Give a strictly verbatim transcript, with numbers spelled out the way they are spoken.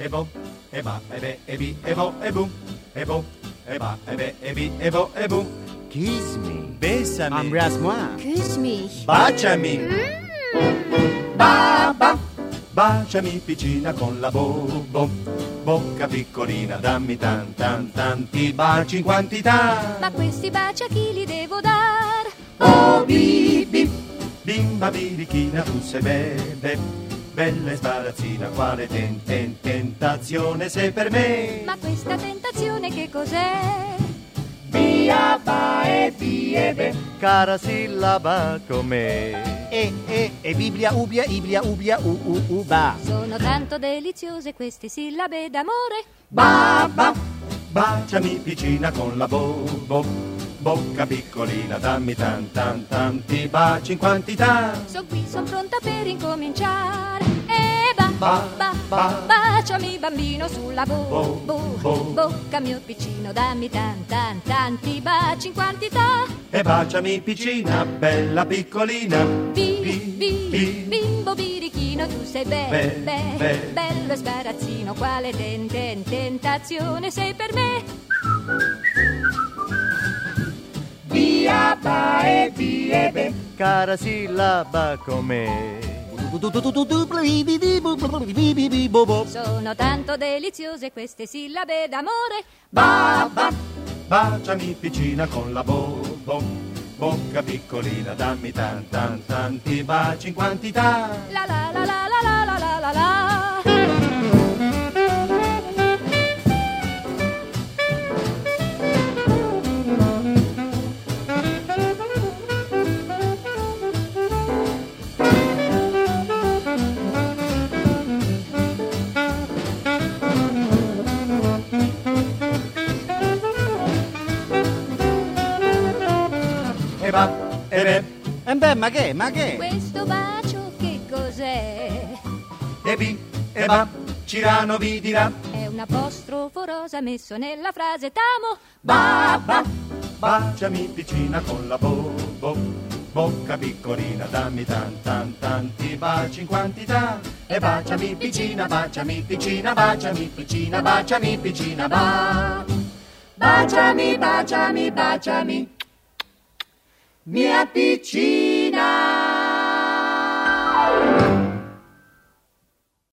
e bo, e ba, e be, e bi, e bo, e bu, e bo, e ba, e be, e bi, e bo, e bu. Kiss me. Bésame. Embrasse-moi. Küss mich. Baciami. Mm. Ba, ba. Baciami piccina con la bobo, bocca piccolina, dammi tan tan tanti baci in quantità. Ma questi baci a chi li devo dar? Oh bibi, bimba birichina, tu sei bebe, bella e sbarazzina, quale ten, ten, tentazione sei per me. Ma questa tentazione che cos'è? Via ba e vie be, Cara sillaba come. E, e, e Biblia, ubia, iblia, ubia, u, u, uba. Sono tanto deliziose queste sillabe d'amore. ba ba, baciami piccina con la bobo, bocca piccolina, dammi tan tan tanti baci in quantità. Son qui, son pronta per incominciare. E ba, Ba, ba, ba. baciami bambino sulla bo, bo, Bo, bo. bocca mio piccino, dammi tan tan tanti baci in quantità. E baciami piccina, bella piccolina. Bi, Bi, bi, bi. bimbo birichino, tu sei be, Be, be, be. bello e sbarazzino, quale ten, ten, tentazione sei per me. Via ba e vie be, Cara sillaba come. Sono tanto deliziose queste sillabe d'amore. ba ba, baciami piccina con la bobo, bocca piccolina, dammi tan tan tanti baci in quantità. La la la la la la la la la la. E va, e be, E beh, ma che, ma che? Questo bacio che cos'è? e bi, e ba, Cirano vi dirà. È un apostrofo rosa messo nella frase t'amo. Ba ba, baciami piccina con la bobo, bocca piccolina, dammi tan tan tanti baci in quantità. E baciami piccina, baciami piccina, baciami piccina, baciami piccina, ba. Baciami, baciami, baciami, mia piccina.